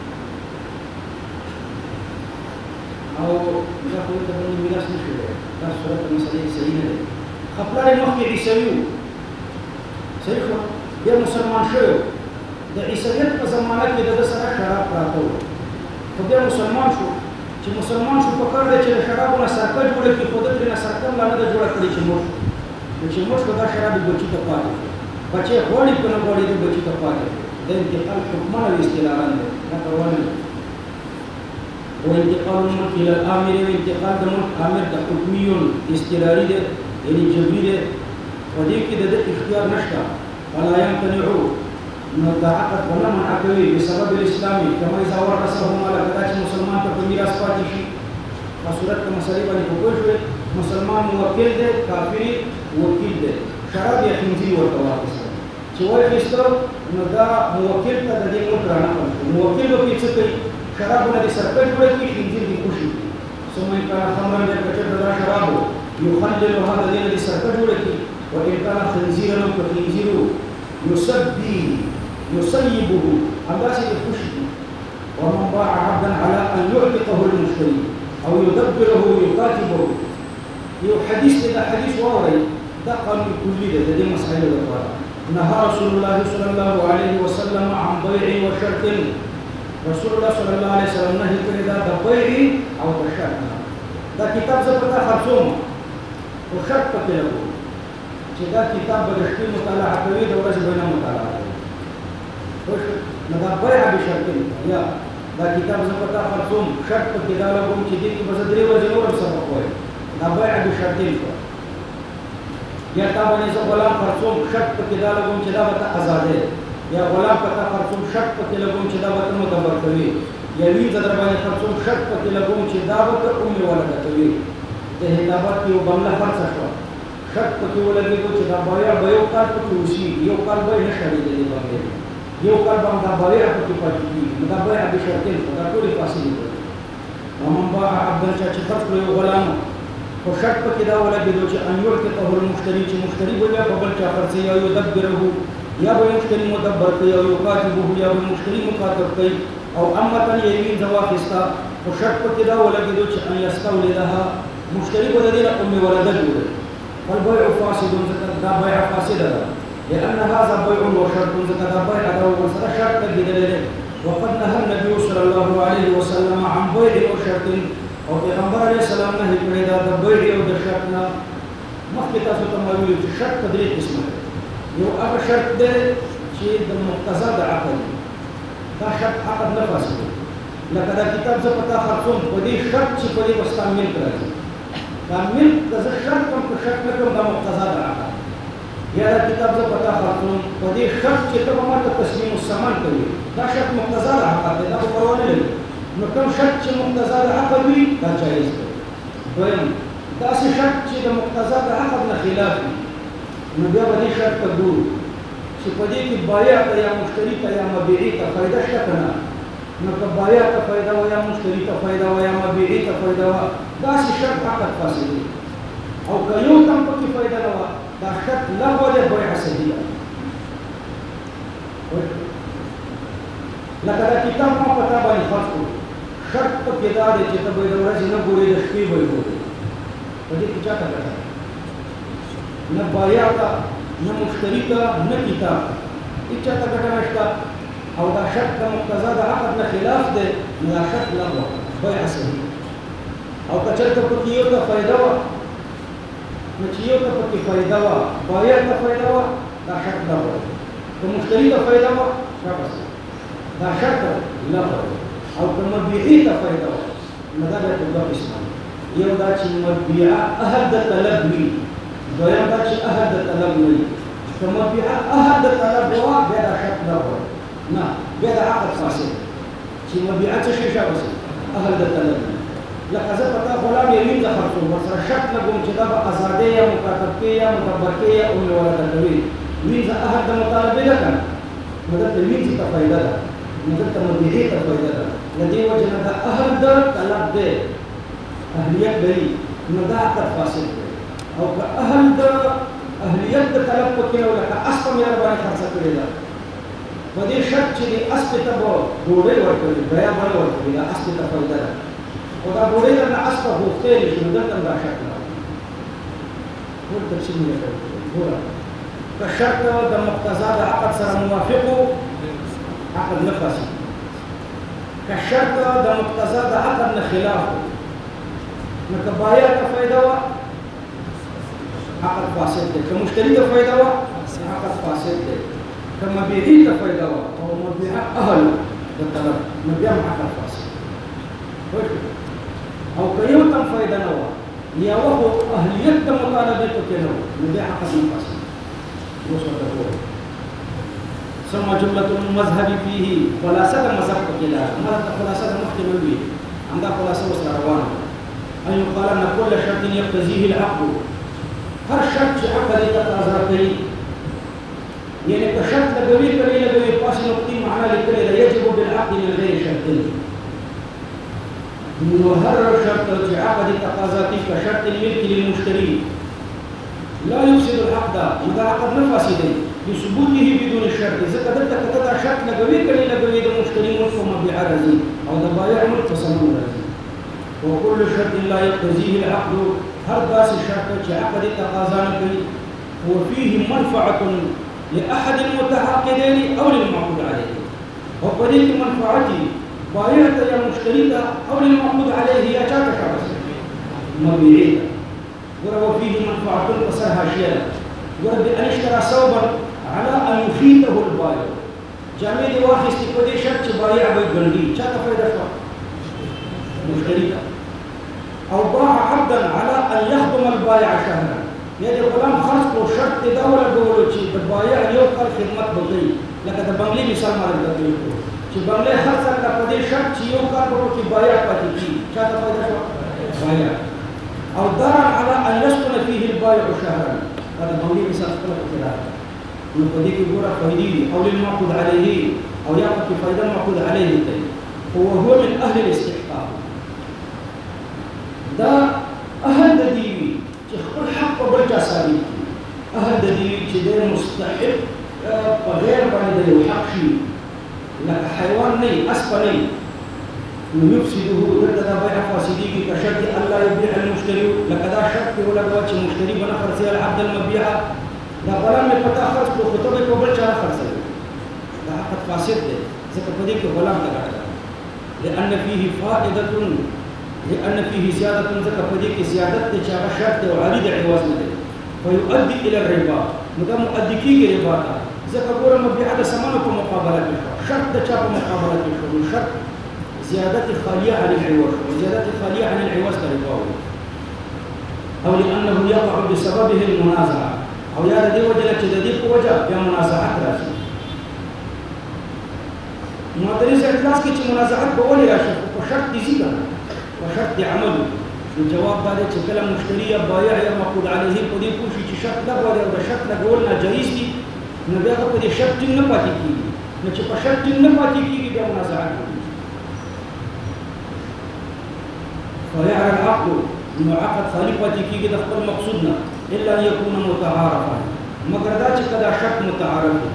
او دا خو ورته باندې میراث نه شي ویلی، دا صورت د مسلې صحیح نه دی. ښه پلار یې مخکې عیسوي و، صحیح شوه، بیا مسلمان شوی و. د عیسویت په زمانه کې د ده سره شراب پراته و، خو بیا مسلمان شو. چې مسلمان شو پکار دی چې د شرابو نه سرکه جوړه کړي، خو ده ترې نه سرکه لا نه ده جوړه کړې چې مړ شو. نو چې مړ شو دا شراب یې بچي ته پاتې شو. بچی غواړي که نه غواړي د بچي ته پاتې شو. د انتقال حکمن او استعارا دی، دا پروا نه لري. وانتقال الملک الى الامر، انتقال د ملک امر ته حکمي استعاري دی، یعنې جبري دی. په دې کې د ده اختیار نشته. فلا یمتنعو، نو دا عقد به نه منع کوي بسبب الاسلامي کما اذا ورثهما، لکه دا چې مسلمان ته په میراث پاتې شي. په صورت د مسلې باندې په پوه شوې. مسلمان موکل دی، کافري وکیل دی. شراب یا خنزیر ورته واخیسته، چې واخیسته نو دا موکل ته د دې ملک رانقل شو. موکل به پرې څه کوي؟ شرابونه دې سرکه جوړه کړي، خنزیر دې خوشي کړي. ثم ان کان خمرا، بیا که چېرته دا شراب و یخللها، د دې نه دې سرکه جوړه کړي. وان کان خنزیرا، نو که خنزیر و يصيبه، همداسې دې خوشي کړي. ومن باع عبدا على ان يعتقه المشتري او يدبره يكاتبه. یو حدیث دی، دا حدیث واورئ، دا قانون کلي دی د دې مسایلو لپاره. نهى رسول الله صلى الله عليه وسلم عن بيع وشرط. رسول الله صلى الله عليه وسلم نهي کړی دا د بیع او د شرط نه. دا کتاب زه په تا خرڅوم، خو شرط پکې لګوم چې دا کتاب به د شپې مطالعه کوي، د ورځې به نه مطالعه کوي. پوه شو؟ نو دا بیع بشرط نه. یا دا کتاب زه په تا خرڅوم، شرط پکې دا لګوم چې دې کې به زه 3 ورځې نور هم سبق وایم. دا بیع بشرط شوه. یا تا باندې زه غلام خرڅوم، شرط پکې دا لګوم چې دا به ته ازادې. یا غلام په تا خرڅوم، شرط پکې لګوم چې دا به ته مدبر کوي. یا وینځه در باندې خرڅوم، شرط پکې لګوم چې دا به ته ام ولده کوي. د هدابت کې یو بنګله خرڅه شوه، شرط پکې ولګېدو چې دا بایع به یو کال پکې اوسېږي، یو کال به یې نه شړېږي دې بنګلې، یو کال به هم دا بایع پکې پاتې کېږي. نو دا بیع بشرطین شوه، دا ټولې فاسدې کړې. ومن باع عبدا، چا چې خرڅ کړو یو غلام، خو شرط پکې دا ولګېدو چې ان یعتقه المشتري، چې مشتري به بیا په بل چا خرڅوي، یا یدبره، یا به مشتري مدبر کوي، او یکاتبه، یا به مشتري مکاتب کوي. او امتا یې وینځه واخیسته، خو شرط پکې دا ولګېدو چې ان یستولدها، مشتري به د دې نه ام ولده جوړوي. فالبيع فاسد، ځکه دا بیع فاسده ده. لأن هذا بيع وشرط، ځکه دا بیع ده او ورسره شرط لګېدلی دی. وقد نهى النبي صلى الله عليه وسلم عن بيع وشرط، او پیغمبر علیه السلام نهي کړی دا د بیع او د شرط نه. مخکې تاسو ته ما ویلي چې شرط په 3 قسمه دی. یو هغه شرط دی چې د مقتضا د عقل، دا شرط عقد نه فاسدوي. لکه دا کتاب زه په تا خرڅوم، په دې شرط چې په دې به ستا ملک راځي. دا ملک که زه شرط کړم که شرط نه کړم، دا مقتضا د عقل. یا دا کتاب زه په تا خرڅوم، په دې شرط چې ته به ما ته تسلیم الثمن کوي، دا شرط مقتضا د عقل دی، دا به پروا نه لري. نو کوم شرط چې مقتضا د عقل وي دا جایز دی. دویم داسې شرط چې د مقتضا د عقل نه خلاف وي، نو بیا به دې شرط ته ګورو چې په دې کې بایع ته یا مشتري ته یا مبیعي ته فایده شته که نه. نو که بایع ته فایده وه یا مشتري ته فایده وه یا مبیعي ته فایده وه داسې شرط عقد فاسدوي او که یو تن پکې فایده نه وه دا شرط لغو دی بیع صحیح ده لکه دا کتاب ما په تا باندې خرڅ کړو شرط پکې دا دی چې ته به یې د ورځې نه ګورې د شپې به یې ګورې په دې کې چا ته ګټه نه بایع ته نه مشتري ته نه کتاب هېڅ چا ته ګټه نشته او دا شرط د مقتضا د عقد نه خلاف دی نو دا شرط لغوه بیع صحیح او که چېرته پکې یو ته فایده وه نو چې یو ته پکې فایده وه بایع ته فایده وه دا شرط لغوه دی که مشتري ته فایده وه دا شرط لغوه دی او که مبیعي ته فایده وه نو دا بیا په دوه قسمه یو دا چې مبیعه اهل د طلب وي دویم دا چې اهل د طلب نه وي که مبیعه اهل د طلب وه بیا دا شرط لغوه دی نه بیا د عقد فاسد چې مبیعه څه شی شوه اهل د طلب لکه زه په تا غلام یې وینځه خرڅوم ورسره شرط لګوم چې دا به ازادۍ یا مکاتب کې یا مدبر کې یا ام ولده کوي وینځه اهل د مطالبې ده که نه نو دلته وینځې ته فایده ده نو دلته مبیعې ته فایده ده له دې وجې نه دا اهل د طلب دی اهلیت لري نو دا عقد فاسد دی او که اهل د اهلیت د طلب پکې نه لکه اس په معیار باندې خرڅه کړې ده په دې شرط چې دې اسپې ته به ډوډۍ ورکوي بیه بل ورکوي دا اسپې ته فایده ده خو دا ډوډۍ درنه اسپه غوښتلی شي نو دلته هم دا شرط نه ټول تفصیل مې درته ګوره که شرط د مقتضا د عقد سره موافق و عقد نه فاسد که شرط د مقتضا د عقد نه خلاف و نو که بایع ته فایده وه عقد فاسد دی که مشتري ته فایده وه عقد فاسد دی که مبیعي ته فایده وه او مبیعه اهل د طلب نو بیا هم عقد فاسد او که یو تن فایده نه وه یا وه اهلیت د مطالبې پکې نه وه نو بیا عقد نه فاسد اوس ورته ګوره ثم جملة المذهب فيه خلاصه د مذهب پکې ده همدا خلاصه د مخکې نه وي همدا خلاصه ورسره روانه ان يقال ان كل شرط يقتضيه العقد هر شرط چې عقد یې تقاضا کوي یعنی که شرط لګوي پاسې نقطې معنا لیکلې ده یجب بالعقد من غیر شرطين نو هر شرط چې عقد تقاضا کوي كشرط الملك للمشتري لا يفسد العقد مگر عقد نه فاسدوي لثبوته بدون الشرط ځکه دلته که دا شرط لګوي د مشتري ملک په مبيعه راځي او د بایع ملک په ثمن راځي وكل شرط لا يقتضيه العقد هر داسې شرط چې عقد تقاضا نه کوي وفيه منفعة لأحد المتعاقدين أو للمعقود عليه وقديك منفعتي بایع یا مشتري أو للمعقود عليه یا چاته شابه مبيعي وفيه منفعة فسر هاشية بأن اشترى ثوبا على أن يخيطه البائع جامع دي واخستي په دې شرط چې بایع به ګنډي چاته فایده شوه مشتري او باع عبدا على أن يخدم البائع شهرا يعني غلام خرڅ کړو شرط دې دا ولګولو چې د بایع یو کال خدمت به کوي لکه د بنګلې مثال ما درته وکړو چې بنګلې خرڅ کړه په دې شرط چې یو کال به کې بایع پاتې کېږي چاته فایده شوه بایع او دار على أن يسكن فيه البائع شهرا هذا بنګلې مثال خپله پکې راغلی نو په دې کې ګوره فایدې دي او للمعقود عليه او یا پکې فایده معقود عليه دی وهو من أهل الاستحقاق دا اهل د دې وي چې خپل حق په بل چا ثابت کړي اهل د دې وي چې د مستحق په غیر باندې د یو حق شي لکه حیوان نه وي اسب نه وي نو یفسده دلته دا بیع فاسدېږي کشرط الله یبيع المشتري لکه دا شرط یې ولګوه چې مشتري به نه خرڅوي العبد المبيعه دا غلام مې په تا خرڅ کړو خو ته به یې په بل چا نه خرڅوي دا عقد فاسد دی ځکه په دې کې غلام ته ګټه ده لأن فيه زيادة ذكر فديك زيادة تشابه شرط وعريض عوض مده فيؤدي إلى الربا مدى مؤدي كي ربا ذكر قول مبيعة سمنه مقابلة شرط تشابه مقابلة شرط زيادة خالية عن العوض وزيادة خالية عن العوض ربا أو لأنه يقع بسببه المنازعة أو يا دي وجه تدقيق وجه يا منازعات راسي معترض اعتراض کې چې منازعات به ولې راشي په شرط دي ځکه په شرط دي عملو الجواب دا دی چې کله مشتري یا بایع یا معقود علیه په دې پوه شي چې شرط لګولی او د شرط لګول ناجایز دي نو بیا په دې شرط ټینګ نه پاتې کېږي نو چې په شرط ټینګ نه پاتې کېږي بیا منازعات کوي فيعلى العقد انه عقد خالي پاتې کېږي د خپل مقصود نه الا ان يكون متعارفا مگر دا چې کدا شرط متعارف دی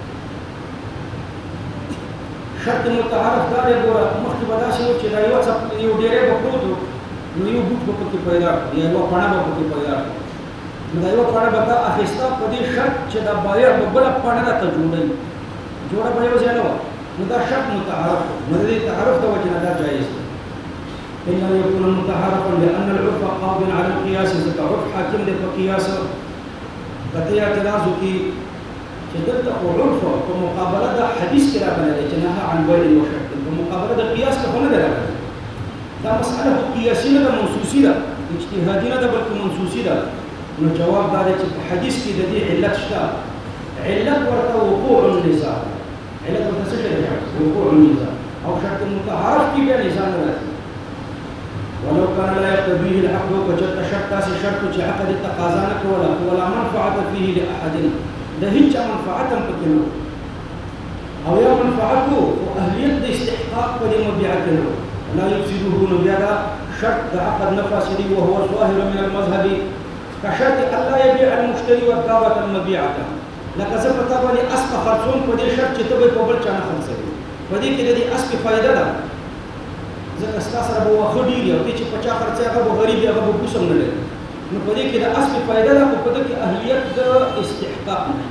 شرط متعارف دا دی ګوره مخکې به داسې و چې دا یو ډېری به پروت و نو یو بوټ به پکې پیدا کړو یا یوه پڼه به پکې پیدا کړو نو دا یوه پڼه به تا اخیسته په دې شرط چې دا بایع به بله پڼه راته جوړوي جوړه به یو ځای نه وه نو دا شرط متعارف و نو د دې تعارف د وجې نه دا جایز دی إلا يكون متعارفا لأن العرف قاض على القياس ځکه عرف حاکم دی په قیاس په دې اعتراض وکړي چې دلته خو عرف په مقابله د حدیث کې راغلی دی چې نهى عن بيع وشرط په مقابله د قیاس کې خو نه دی راغلی دا مسأله خو قیاسي نه ده منصوصي ده اجتهادي نه ده بلکې منصوصي ده نو جواب دا دی چې په حدیث کې د دې علت شته علت ورته وقوع النزاع علت ورته څه شی دی وقوع النزاع او شرط متعارف کې بیا نزاع نه راځي ولو كان لا يقتضيه العقد وجدت شرط تاسي شرط چې عقد التقاضا نه کوله ولا منفعه فيه لاحد ده هیڅ منفعت هم پکې نه او یا منفعت او اهلیت د استحقاق په دې مبيعت نه لا يفسده نو بیا دا شرط د عقد نه فاسدي وهو ظاهر من المذهب كشرط الا يبيع المشتري والدابه المبيعه لکه زه په تا باندې اسب خرڅوم په دې شرط چې ته به په بل چا نه خرڅوي په دې کې د دې اسب فائدہ ده ځکه ستا سره به واښه ډېر وي او ته چې په چا خرڅوي هغه به غریب وي هغه به بوس هم نه لري نو په دې کې د اسب فائدہ ده خو په دې کې اهلیت د استحقاق نه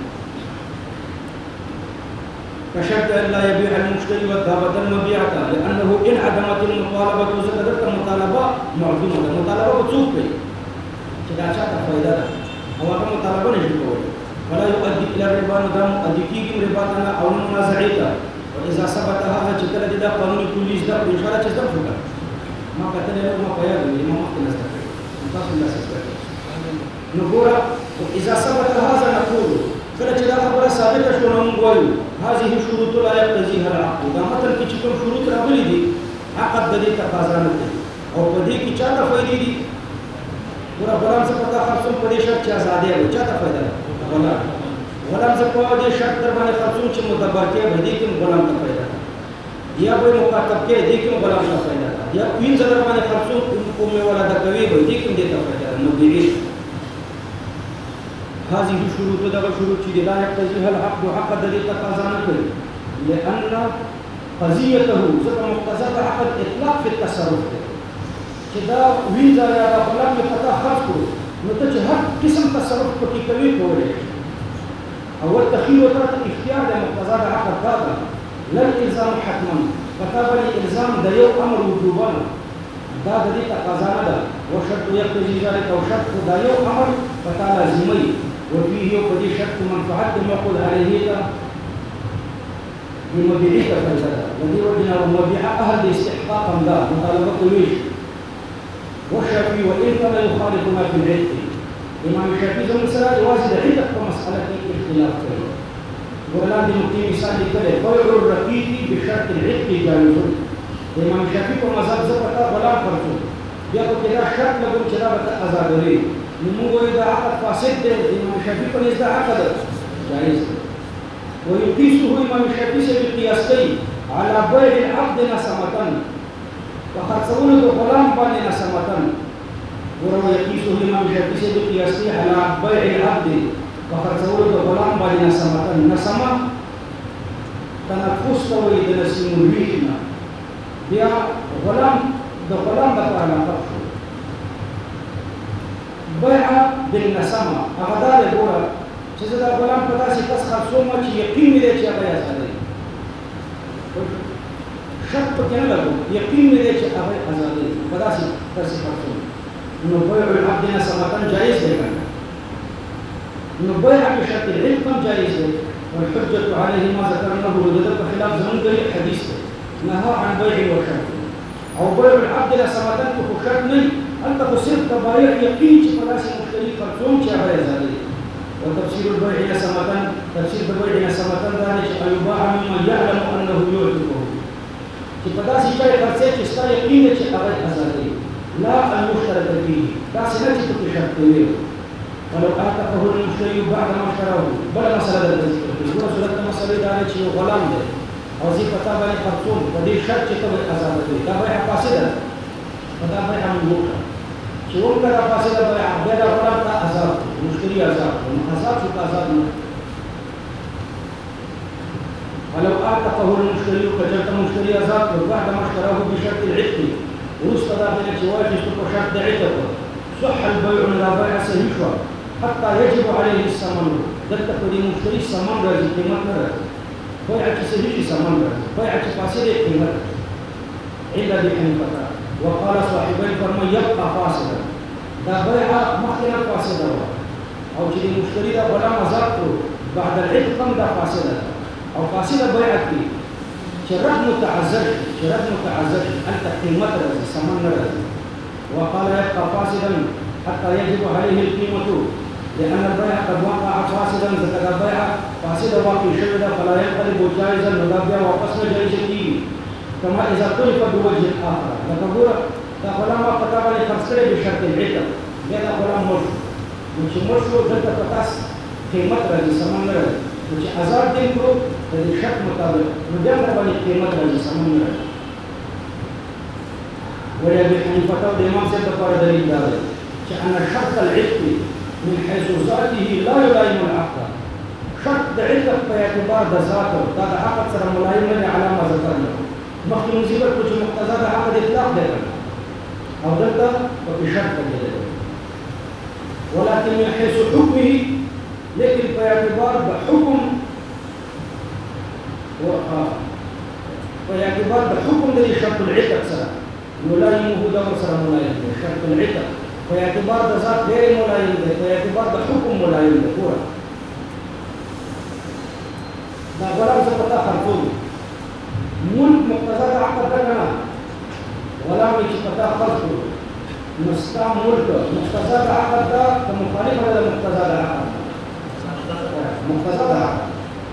كشرط ان لا يبيع المشتري والدابه المبيعه لانه ان عدمت المطالبه زادت المطالبه معدومه المطالبه بتسوق کوي چې دا چاته فائدہ ده او هغه مطالبه نشي کولی ولا يؤدي الى الربا ندم ادي کېږي ربا ته او منازعه ته واذا ثبت هذا چې کله دا قانوني کلی زده ان شاء الله چې زده وکړه ما کتل له ما پیدا دی ما مخکې نشته تاسو نه څه نو ګوره اذا ثبت هذا نقول کله چې دا خبره ثابته شو نو موږ وایو هذه شروط لا يقتضيها العقد دا مطلب چې کوم شروط راغلي دي عقد د دې تقاضا نه کوي او په دې کې چاته فائدې دي ګوره غلام څه پتا خرڅوم په دې شرط چې آزادي وي چاته فائدہ ده غلام څه په دې شرط در باندې خرڅوم چې مدبر کې به دې کې غلام ته فائدہ ده یا به مکاتب کې دې کې غلام ته فائدہ ده یا وین زدر باندې خرڅوم کومه ولا د کوي به دې کې دې ته فائدہ ده نو دې هذه شروط دغه شروط چې لا يقتضيها العقد عقد دې تقاضا نه کوي لأن قضيته ذکر مقتضى عقد اطلاق في التصرف چې دا ویزا یا د غلام په پتا خرڅ کړو نو ته چې هر قسم تصرف پکې کوي کولای اول تخیل وتر اختیار د مقتضى عقد دا لا الزام حتما فتابع الالزام د یو امر وجوبا دا د دې تقاضا نه ده وشرط يقتضي ذلك او شرط دا یو امر فتا لازمي وفيه وقد شرط منفعت المعقود عليه بمبيعه فائدة الذي وجدنا ومبيع أهل الاستحقاق لا مطالبة ليش والشافعي وإن كان يخالفنا في العتق إمام الشافعي زمن سراد واجد عندك مسألة اختلاف كبير ولا دي نقطة مثال كده بيع الرقيق بشرط العتق جائز إمام الشافعي ومذهب زكاة ولا فرض بياخد كده شرط لكم كده بتأذى نمو إذا عقد فاسد إمام الشافعي فنزد عقد جائز ويقيسه إمام الشافعي بالقياسين على بيع العبد نسمة وخرڅونه د غلام باندې نسمة ويقيسه إمام الشافعي بالقياسين على بيع العبد وخرڅونه د غلام باندې نسمة نسمة تنفس کوي د نسیم الریحنا بیا غلام د غلام د پاره بيع بالنسمة هغه دا دی ګوره چې زه دا غلام په داسې کس خرڅوم چې یقین مې دی چې هغه یې ازادوي شک پکې نه لګوم یقین مې دی چې هغه یې ازادوي په داسې خرڅوم نو بيع العبد نسمة جائز دی نو بيع بشرط العلم جائز دی والحجة عليه ما ذكرناه ولذلك خلاف زمن دليل حديث نهى عن بيع وشرط او بيع العبد نسمة شرط نه أنت تصير تبايع يقين چې په داسې مشتري خرڅوم چې هغه یې ازادوي وتفسير البيع نسمة تفسير البيع نسمة دا چې يباع مما يعلم أنه يعتقه چې په داسې شی خرڅې چې ستا یقین دی چې هغه یې ازادوي لا المشترك فيه داسې نه چې پکې شرط کوي ولو اعتقه المشتري بعد ما اشتراه بله مسله درته ذکر کړي ګوره صورت د مسلې دا دی چې یو غلام دی او زه په تا باندې خرڅوم په دې شرط چې ته به یې ازاده کوي دا بیع فاسده ده دا بیع موږ وکړه چې وکړه دا فاسده بیع بیا دا غلام ته آزاد کړو مشتري آزاد کړو نو آزاد شو که آزاد نه ولو اعتقه المشتري كجرت مشتري آزاد کړو بعد ما اشتراه بشرط العتق وروسته دا بیا چې واجب په شرط د عتق صح البيع لا بيع صحیح شو حتى يجب عليه الثمن دلته په دې مشتري ثمن راځي قیمت نه راځي بيع چې صحیح ثمن راځي بيع چې فاسده قیمت إلا بحنيفة وقال صاحبين فرما يبقى فاسدا دا بيع مخنا فاسدا أو چې مشتري دا بلا مزاق بعد العتق دا فاسدا أو فاسدا بيعك شرط متعذر أنت قيمة رزي ثمن رزي وقال يبقى فاسدا حتى يجب عليه القيمة لأن البيع قد وقع فاسدا ذكر البيع فاسدا واقع شبدا فلا ينقلب جائزا ندابيا وقصنا جائزتي كما إذا طلب بوجه آخر لتقول دا غلام پتا باندې خرڅ کړي بشرط العتق بیا دا غلام مرشو چې مرشو دلته پتاس قیمت راځي سامان نه راځي چې آزاد دې کړو د شرط مطابق نو بیا باندې قیمت راځي سامان نه راځي ولا بحنيفة الإمام سيد لپاره دلیل دا دی چې ان شرط العتق من حيث ذاته لا يلائم العقد شرط د عتق په اعتبار د ذات دا د عقد سره ملائم نه على ما ذکرنا مخکې مصیبت کو چې مقتضا د عقد اطلاق دی او دلته په شرط دی ولكن من حيث حكمه لكن په اعتبار د حکم په اعتبار د حکم د شرط العتق سره ملائمه دا سره ملائم دی شرط العتق په اعتبار د ذات غیر ملائم دی په اعتبار د حکم ملائم دی پورا دا غلام څه پتا خرڅول ملک مقتضا د عقد دغه غلام چې پتا خرڅول مستا ملک مقتضا د عقد دا مخالفه د مقتضا د عقد مقتضا د عقد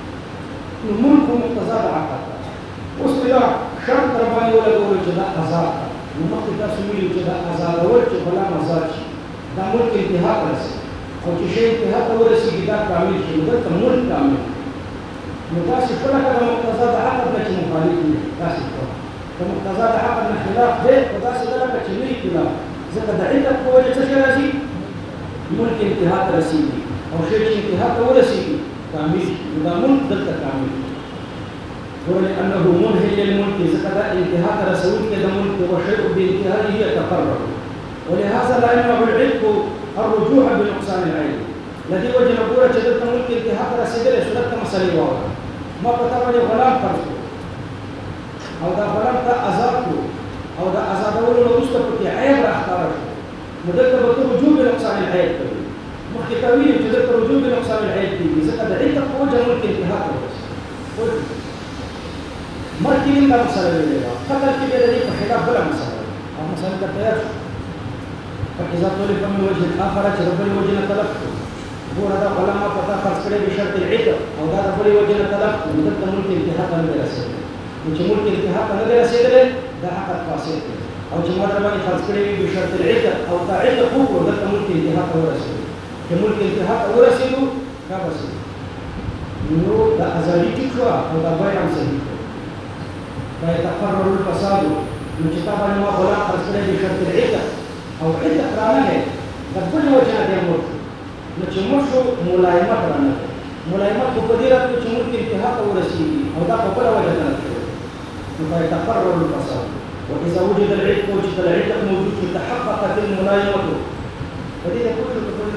ملک مقتضا د عقد اوس دا شرط تر باندې ولګول چې دا آزاد نو مخکې تاسو ویلي چې دا آزادول چې غلام آزاد شي دا ملک انتها ته رسي او چې شی انتها ته ورسېږي دا کامل شي نو دلته ملک کامل نو تاسو کله کله مقتضا د عقد نه چې مخالف دي تاسو کوه د مقتضا د عقد نه خلاف دی او تاسو دلته چې نه خلاف ځکه د علت په وجه څه راځي ملک انتها ته رسېږي او شی چې انتها ته ورسېږي کامل نو دا ملک دلته کامل ولأنه منهي للملك ذكر انتهاء رسول كذا ملك وشيء بانتهائه يتقرر ولهذا لا يمنع العتق الرجوع بنقصان العين الذي وجه نقول جدت ملك انتهاء رسول سورة مسألة واحدة ما بتابع غلام فرض او دا غلام تا آزاد او دا آزاد اولو مستقبل عيب اختاره مدت رجوع بنقصان العين مخي طويل جدت رجوع بنقصان العين ذكر العتق وجه ملك انتهاء رسول مركي لنا مسألة لنا قتل كبير لديك خلاف بلا مسألة أو مسألة التيار فإذا طلب من وجه آخر رب الوجه تلفت هو هذا علامة فتاة خرسكري بشرط العتق أو هذا رب الوجه تلفت مدد ملك انتهاء نظر سيدة وش ملك انتهاء نظر سيدة ده حقا فاسد أو جمال رباني خرسكري بشرط العتق أو تعتق هو مدد ملك انتهاء نظر سيدة كملك انتهاء نظر سيدة كابسيدة نو ده أزالي تكوا أو ده بايع سيدة فيتقرر الفساد من كتاب ما غلام خرسكري بشرط العتق او عتق رانه ده كل وجه ده مرش نچمشو ملائمت رانه ملائمت په دې راته چې ملک انتها ته ورسیږي او دا په بل وجه نه نو فيتقرر الفساد واذا وجد العتق وجد العتق موجود تحققت الملائمه فدي كل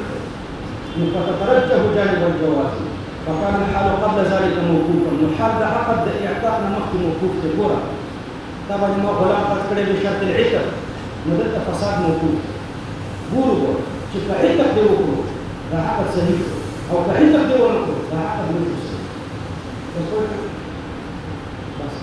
فتترجح جانب الجواز فكان الحال قبل ذلك موقوفا والحال ده عقد اعطاءنا مخي موقوف في الكره طبعا ما غلام قد كده بشرط العتق مدت فساد موقوف بورو شوف عتق دي وقوف ده عقد صحيح او كعتق دي وقوف ده عقد مش صحيح بس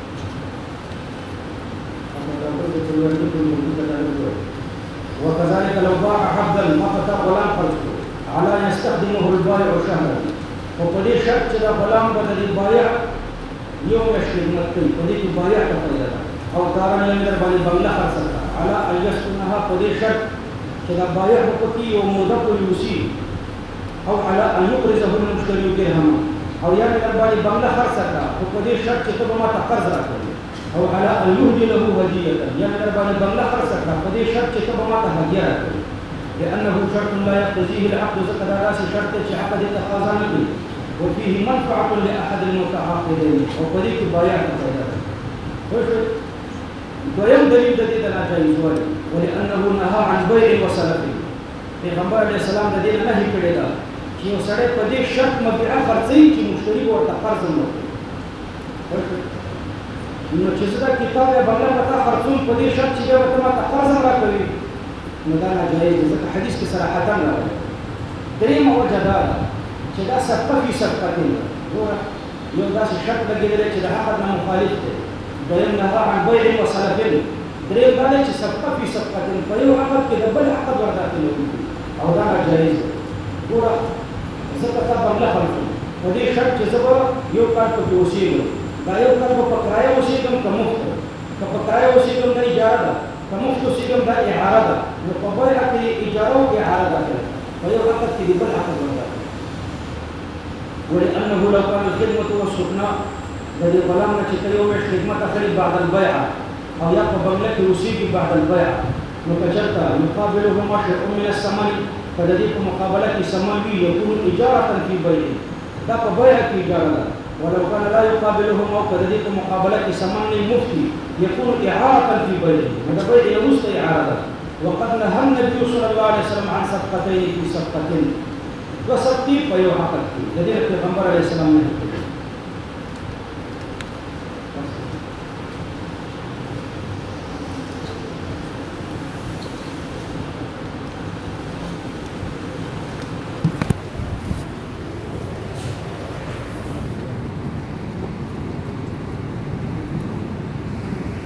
وكذلك لو باع عبدا ما فتى غلام فرجه على ان يستخدمه البائع شهرا وقدي شرط دا غلام بدل البائع يوم يشرب مكي قدي البائع تفيدا او تارا يمدر بني بنگلا خرسكا على ان يسكنها قدي شرط دا بائع وقتي يوم مدق يوسي او على ان يقرضه المشتري درهما او يمدر بني بنگلا خرسكا وقدي شرط تبما تقرض راكي او على ان يهدي له هديه يعني ربنا بنغلا خرسك فدي شرط تبع ما هديه لانه شرط لا يقتضيه العقد زكى راس شرط عقد التخاذل به وفيه منفعه لاحد المتعاقدين وطريق البيع فائده دویم دلیل د دې د ناجایزوالي ولانه نهى عن بيع وسلف پیغمبر علیه السلام د دې نهي کړی دا چې یو سړی په دې شرط مبيع خرڅوي چې مشتري ورته قرض ورکړي نو چې زه دا کتاب یا بنګله پتا خرڅوم په دې شرط چې ورته ما ته قرض راکوي نو دا ناجایز دی ځکه حدیث کې صراحتا راغلی دریمه وجه دا ده چې دا صفقه فی صفقتین ګوره یو داسې شرط لګېدلی چې د عقد نه مخالف دی دویم نهى عن بيع وسلف دریم دا چې صفقه فی صفقتین په یو عقد کې د بل عقد ورداخلوي او دا ناجایز دی ګوره زه تا بنګله خرڅوم په دې شرط چې زه به یو کال پکې اوسېږم دا یو کال به په کرایه اوسېږم که مفت که په کرایه اوسېږم دا اجاره ده که مفت اوسېږم دا اعاره ده نو په بیعه کې اجاره او اعاره داخله په یو عقد کې د بل عقد ورداخلوي ولأنه لو كان الخدمة والسكنى الذي ظلمنا يوم خدمة خلي بعد البيعة أو يقبل لك يصيب بعد البيعة متجرد يقابلهما شيء من الثمن فذلك مقابلة ثمن يكون إجارة في بيعه ذاك بيعة إجارة ولو كان لا يقابلهما فذلك مقابلة ثمن المفتي يكون إعارة في بيعه هذا بيع يوسف إعارة وقد نهى النبي صلى الله عليه وسلم عن صفقتين في صفقتين وصفقتي فيوحقتي الذين في الغنبر عليه السلام